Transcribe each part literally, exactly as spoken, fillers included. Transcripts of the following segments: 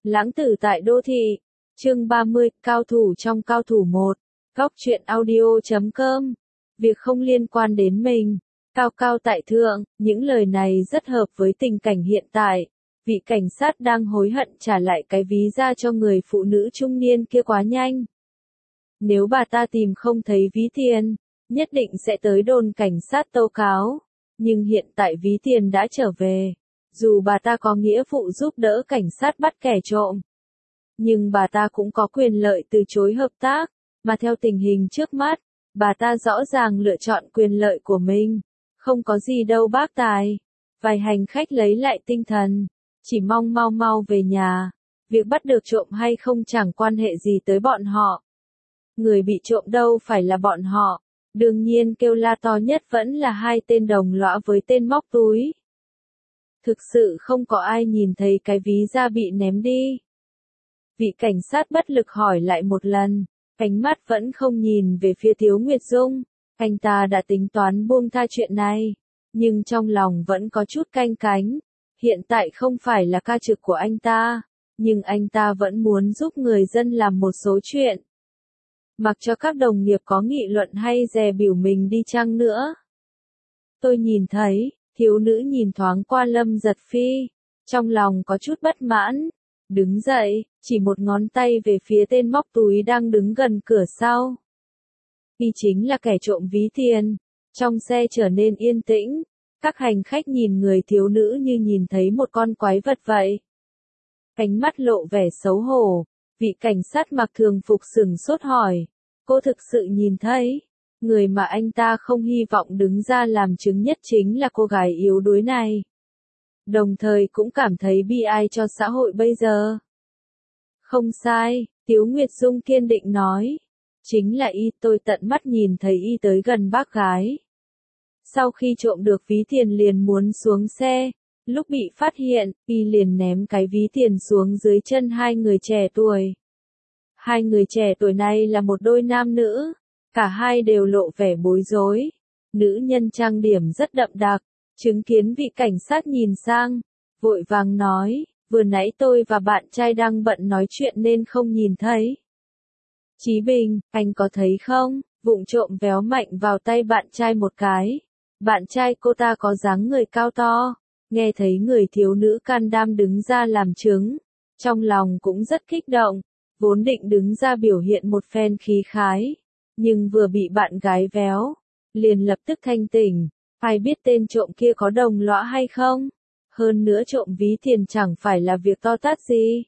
Lãng tử tại đô thị. Chương ba mươi, cao thủ trong cao thủ một. Góc truyện audio chấm com. Việc không liên quan đến mình. Cao cao tại thượng, những lời này rất hợp với tình cảnh hiện tại. Vị cảnh sát đang hối hận trả lại cái ví da cho người phụ nữ trung niên kia quá nhanh. Nếu bà ta tìm không thấy ví tiền, nhất định sẽ tới đồn cảnh sát tố cáo. Nhưng hiện tại ví tiền đã trở về. Dù bà ta có nghĩa vụ giúp đỡ cảnh sát bắt kẻ trộm, nhưng bà ta cũng có quyền lợi từ chối hợp tác, mà theo tình hình trước mắt, bà ta rõ ràng lựa chọn quyền lợi của mình. Không có gì đâu bác tài. Vài hành khách lấy lại tinh thần, chỉ mong mau mau về nhà. Việc bắt được trộm hay không chẳng quan hệ gì tới bọn họ. Người bị trộm đâu phải là bọn họ. Đương nhiên kêu la to nhất vẫn là hai tên đồng lõa với tên móc túi. Thực sự không có ai nhìn thấy cái ví da bị ném đi. Vị cảnh sát bất lực hỏi lại một lần, ánh mắt vẫn không nhìn về phía Tiếu Nguyệt Dung. Anh ta đã tính toán buông tha chuyện này, nhưng trong lòng vẫn có chút canh cánh. Hiện tại không phải là ca trực của anh ta, nhưng anh ta vẫn muốn giúp người dân làm một số chuyện. Mặc cho các đồng nghiệp có nghị luận hay dè bỉu mình đi chăng nữa. Tôi nhìn thấy, thiếu nữ nhìn thoáng qua Lâm Giật Phi, trong lòng có chút bất mãn. Đứng dậy, chỉ một ngón tay về phía tên móc túi đang đứng gần cửa sau. Y chính là kẻ trộm ví tiền. Trong xe trở nên yên tĩnh, các hành khách nhìn người thiếu nữ như nhìn thấy một con quái vật vậy. Ánh mắt lộ vẻ xấu hổ, vị cảnh sát mặc thường phục sửng sốt hỏi, cô thực sự nhìn thấy? Người mà anh ta không hy vọng đứng ra làm chứng nhất chính là cô gái yếu đuối này. Đồng thời cũng cảm thấy bi ai cho xã hội bây giờ. Không sai, Tiếu Nguyệt Dung kiên định nói. Chính là y, tôi tận mắt nhìn thấy y tới gần bác gái. Sau khi trộm được ví tiền liền muốn xuống xe. Lúc bị phát hiện, y liền ném cái ví tiền xuống dưới chân hai người trẻ tuổi. Hai người trẻ tuổi này là một đôi nam nữ. Cả hai đều lộ vẻ bối rối. Nữ nhân trang điểm rất đậm đặc. Chứng kiến vị cảnh sát nhìn sang, vội vàng nói, vừa nãy tôi và bạn trai đang bận nói chuyện nên không nhìn thấy. Chí Bình, anh có thấy không? Vụng trộm véo mạnh vào tay bạn trai một cái. Bạn trai cô ta có dáng người cao to, nghe thấy người thiếu nữ can đảm đứng ra làm chứng. Trong lòng cũng rất kích động, vốn định đứng ra biểu hiện một phen khí khái. Nhưng vừa bị bạn gái véo, liền lập tức thanh tỉnh. Ai biết tên trộm kia có đồng lõa hay không? Hơn nữa trộm ví tiền chẳng phải là việc to tát gì.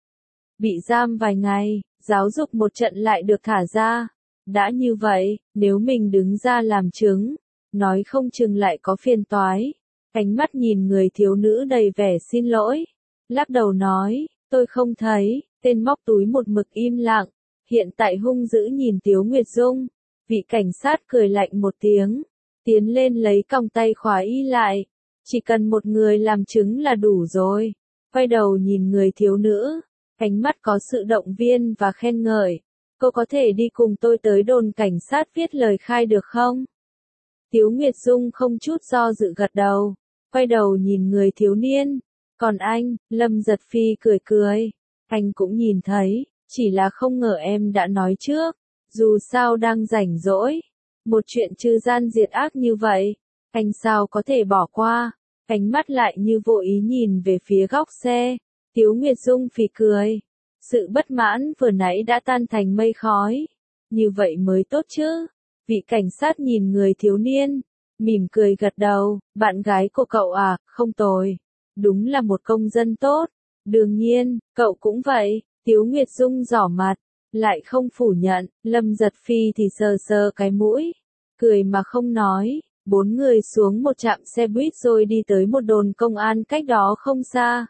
Bị giam vài ngày, giáo dục một trận lại được thả ra. Đã như vậy, nếu mình đứng ra làm chứng, nói không chừng lại có phiền toái. Ánh mắt nhìn người thiếu nữ đầy vẻ xin lỗi. Lắc đầu nói, tôi không thấy, tên móc túi một mực im lặng. Hiện tại hung dữ nhìn Tiếu Nguyệt Dung. Vị cảnh sát cười lạnh một tiếng. Tiến lên lấy còng tay khóa y lại. Chỉ cần một người làm chứng là đủ rồi. Quay đầu nhìn người thiếu nữ. Ánh mắt có sự động viên và khen ngợi. Cô có thể đi cùng tôi tới đồn cảnh sát viết lời khai được không? Tiếu Nguyệt Dung không chút do dự gật đầu. Quay đầu nhìn người thiếu niên. Còn anh, Lâm Giật Phi cười cười. Anh cũng nhìn thấy, chỉ là không ngờ em đã nói trước. Dù sao đang rảnh rỗi. Một chuyện trừ gian diệt ác như vậy, anh sao có thể bỏ qua? Ánh mắt lại như vô ý nhìn về phía góc xe. Tiếu Nguyệt Dung phì cười. Sự bất mãn vừa nãy đã tan thành mây khói. Như vậy mới tốt chứ. Vị cảnh sát nhìn người thiếu niên, mỉm cười gật đầu. Bạn gái của cậu à, không tồi. Đúng là một công dân tốt. Đương nhiên, cậu cũng vậy. Tiếu Nguyệt Dung giỏ mặt. Lại không phủ nhận, Lâm Giật Phi thì sờ sờ cái mũi, cười mà không nói. Bốn người xuống một trạm xe buýt rồi đi tới một đồn công an cách đó không xa.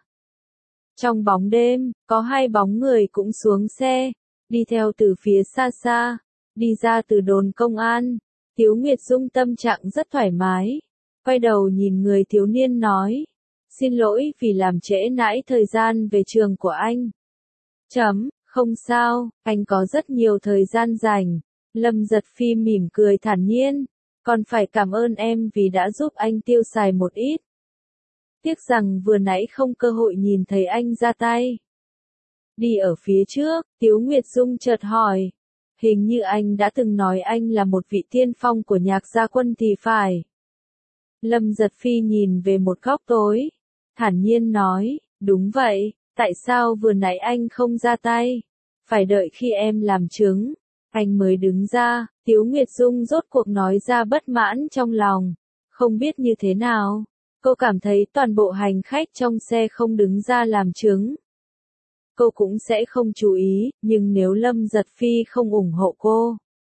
Trong bóng đêm, có hai bóng người cũng xuống xe, đi theo từ phía xa xa, đi ra từ đồn công an. Tiếu Nguyệt Dung tâm trạng rất thoải mái, quay đầu nhìn người thiếu niên nói, xin lỗi vì làm trễ nải thời gian về trường của anh. Chấm. Không sao, anh có rất nhiều thời gian rảnh. Lâm Giật Phi mỉm cười thản nhiên. Còn phải cảm ơn em vì đã giúp anh tiêu xài một ít. Tiếc rằng vừa nãy không cơ hội nhìn thấy anh ra tay. Đi ở phía trước, Tiếu Nguyệt Dung chợt hỏi. Hình như anh đã từng nói anh là một vị tiên phong của nhạc gia quân thì phải. Lâm Giật Phi nhìn về một góc tối, thản nhiên nói, đúng vậy, tại sao vừa nãy anh không ra tay? Phải đợi khi em làm chứng, anh mới đứng ra. Tiếu Nguyệt Dung rốt cuộc nói ra bất mãn trong lòng. Không biết như thế nào, cô cảm thấy toàn bộ hành khách trong xe không đứng ra làm chứng. Cô cũng sẽ không chú ý, nhưng nếu Lâm Giật Phi không ủng hộ cô,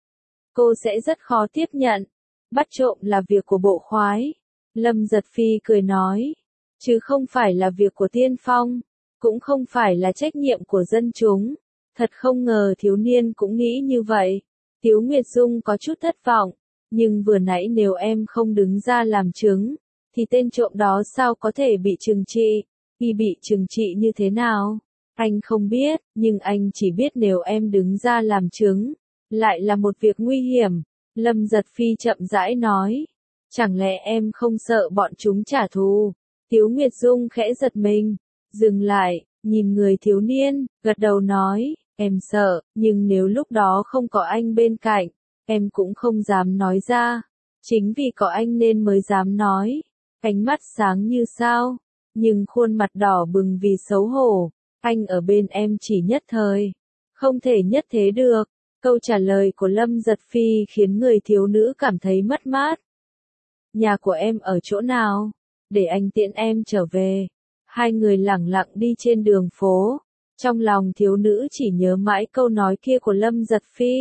cô sẽ rất khó tiếp nhận. Bắt trộm là việc của bộ khoái. Lâm Giật Phi cười nói, chứ không phải là việc của tiên phong, cũng không phải là trách nhiệm của dân chúng. Thật không ngờ thiếu niên cũng nghĩ như vậy. Tiếu Nguyệt Dung có chút thất vọng, nhưng vừa nãy nếu em không đứng ra làm chứng, thì tên trộm đó sao có thể bị trừng trị? Y bị trừng trị như thế nào? Anh không biết, nhưng anh chỉ biết nếu em đứng ra làm chứng, lại là một việc nguy hiểm. Lâm Giật Phi chậm rãi nói, chẳng lẽ em không sợ bọn chúng trả thù? Tiếu Nguyệt Dung khẽ giật mình, dừng lại, nhìn người thiếu niên, gật đầu nói, em sợ, nhưng nếu lúc đó không có anh bên cạnh, em cũng không dám nói ra. Chính vì có anh nên mới dám nói. Ánh mắt sáng như sao, nhưng khuôn mặt đỏ bừng vì xấu hổ. Anh ở bên em chỉ nhất thời, không thể nhất thế được. Câu trả lời của Lâm Giật Phi khiến người thiếu nữ cảm thấy mất mát. Nhà của em ở chỗ nào? Để anh tiễn em trở về. Hai người lẳng lặng đi trên đường phố. Trong lòng thiếu nữ chỉ nhớ mãi câu nói kia của Lâm Giật Phi.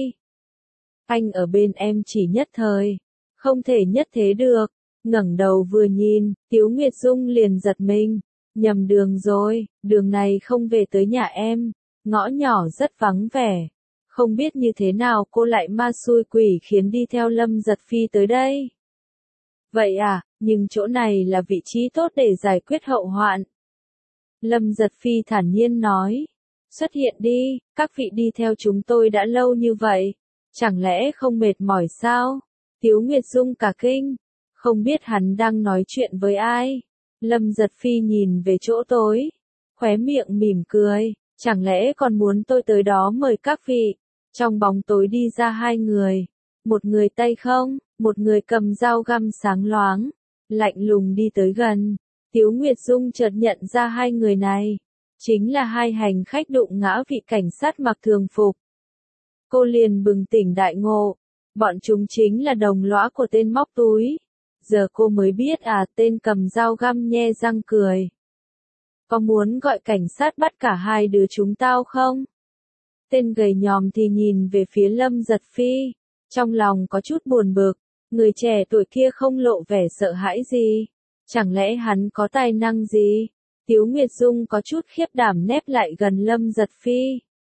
Anh ở bên em chỉ nhất thời, không thể nhất thế được. Ngẩng đầu vừa nhìn, Tiếu Nguyệt Dung liền giật mình. Nhầm đường rồi, đường này không về tới nhà em. Ngõ nhỏ rất vắng vẻ. Không biết như thế nào cô lại ma xui quỷ khiến đi theo Lâm Giật Phi tới đây. Vậy à, nhưng chỗ này là vị trí tốt để giải quyết hậu hoạn. Lâm Giật Phi thản nhiên nói. Xuất hiện đi, các vị đi theo chúng tôi đã lâu như vậy. Chẳng lẽ không mệt mỏi sao? Tiếu Nguyệt Dung cả kinh. Không biết hắn đang nói chuyện với ai. Lâm Giật Phi nhìn về chỗ tối. Khóe miệng mỉm cười. Chẳng lẽ còn muốn tôi tới đó mời các vị? Trong bóng tối đi ra hai người. Một người tay không, một người cầm dao găm sáng loáng. Lạnh lùng đi tới gần. Tiếu Nguyệt Dung chợt nhận ra hai người này. Chính là hai hành khách đụng ngã vị cảnh sát mặc thường phục. Cô liền bừng tỉnh đại ngộ. Bọn chúng chính là đồng lõa của tên móc túi. Giờ cô mới biết à, tên cầm dao găm nhe răng cười. Có muốn gọi cảnh sát bắt cả hai đứa chúng tao không? Tên gầy nhòm thì nhìn về phía Lâm Giật Phi. Trong lòng có chút buồn bực. Người trẻ tuổi kia không lộ vẻ sợ hãi gì. Chẳng lẽ hắn có tài năng gì? Tiếu Nguyệt Dung có chút khiếp đảm nép lại gần Lâm Giật Phi.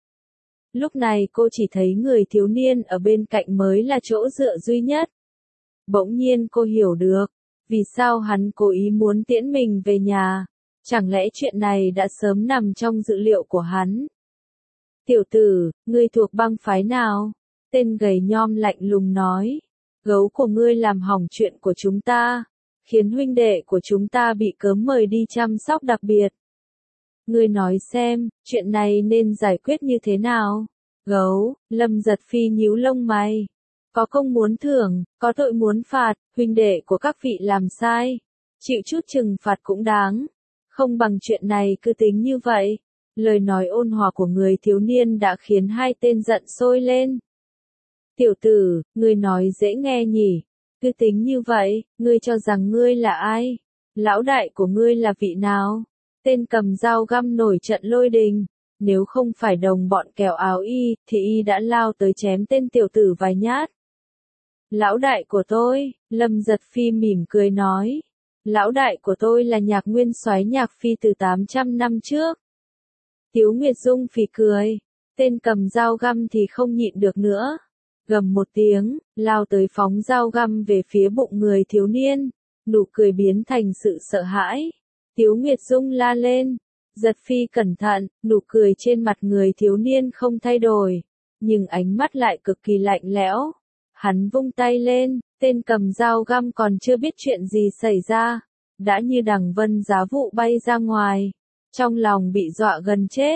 Lúc này cô chỉ thấy người thiếu niên ở bên cạnh mới là chỗ dựa duy nhất. Bỗng nhiên cô hiểu được, vì sao hắn cố ý muốn tiễn mình về nhà. Chẳng lẽ chuyện này đã sớm nằm trong dự liệu của hắn? Tiểu tử, ngươi thuộc băng phái nào? Tên gầy nhom lạnh lùng nói. Gấu của ngươi làm hỏng chuyện của chúng ta, khiến huynh đệ của chúng ta bị cấm mời đi chăm sóc đặc biệt. Ngươi nói xem, chuyện này nên giải quyết như thế nào? Gấu, Lâm Giật Phi nhíu lông mày. Có công muốn thưởng, có tội muốn phạt, huynh đệ của các vị làm sai. Chịu chút trừng phạt cũng đáng. Không bằng chuyện này cứ tính như vậy. Lời nói ôn hòa của người thiếu niên đã khiến hai tên giận sôi lên. Tiểu tử, ngươi nói dễ nghe nhỉ. Cứ tính như vậy, ngươi cho rằng ngươi là ai? Lão đại của ngươi là vị nào? Tên cầm dao găm nổi trận lôi đình. Nếu không phải đồng bọn kẻo áo y, thì y đã lao tới chém tên tiểu tử vài nhát. Lão đại của tôi, Lâm Giật Phi mỉm cười nói. Lão đại của tôi là Nhạc Nguyên Soái Nhạc Phi từ tám trăm năm trước. Tiếu Nguyệt Dung phì cười. Tên cầm dao găm thì không nhịn được nữa. Gầm một tiếng, lao tới phóng dao găm về phía bụng người thiếu niên. Nụ cười biến thành sự sợ hãi. Tiếu Nguyệt Dung la lên. Giật Phi cẩn thận, nụ cười trên mặt người thiếu niên không thay đổi. Nhưng ánh mắt lại cực kỳ lạnh lẽo. Hắn vung tay lên, tên cầm dao găm còn chưa biết chuyện gì xảy ra. Đã như đằng vân giá vụ bay ra ngoài. Trong lòng bị dọa gần chết.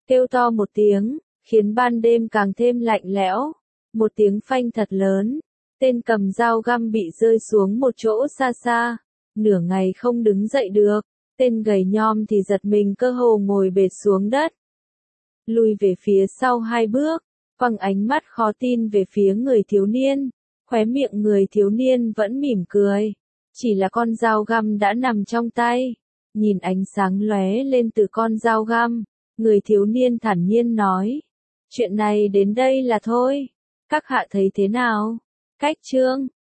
kêu to một tiếng, khiến ban đêm càng thêm lạnh lẽo. Một tiếng phanh thật lớn, tên cầm dao găm bị rơi xuống một chỗ xa xa, nửa ngày không đứng dậy được, tên gầy nhom thì giật mình cơ hồ ngồi bệt xuống đất. Lùi về phía sau hai bước, quăng ánh mắt khó tin về phía người thiếu niên, khóe miệng người thiếu niên vẫn mỉm cười, chỉ là con dao găm đã nằm trong tay, nhìn ánh sáng lóe lên từ con dao găm, người thiếu niên thản nhiên nói, chuyện này đến đây là thôi, các hạ thấy thế nào? Cách chương